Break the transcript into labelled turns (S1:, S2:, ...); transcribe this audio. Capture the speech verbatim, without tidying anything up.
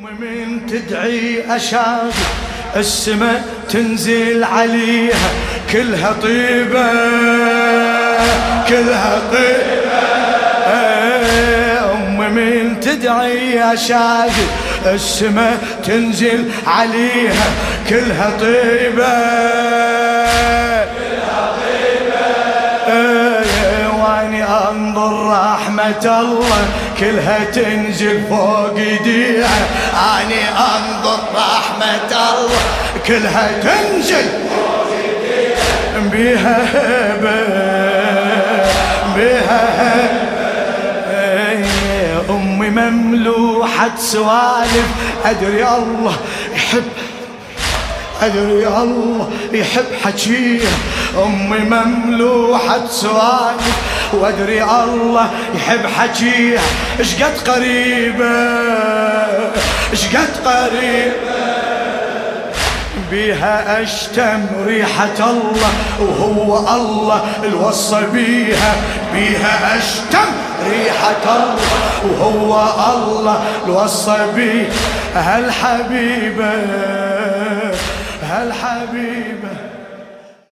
S1: من تدعي أشاق السماء تنزل عليها كلها طيبة كلها طيبة. أم من تدعي أشاق السماء تنزل عليها كلها طيبة كلها طيبة. واني انظر رحمة الله كلها تنزل فوق ايديها. اني انظر رحمة الله كلها تنزل فوق ايديها. بيها هبة بيها هبة. امي مملوحة سوالف ادري الله يحب أدري الله يحب حكيها. أمي مملوحة سوالف وأدري الله يحب حكيها. إشقد قريبة إشقد قريبة بيها أشتم ريحة الله وهو الله الوصى بيها. بيها أشتم ريحة الله وهو الله الوصى بيها. هالحبيبة هالحبيبة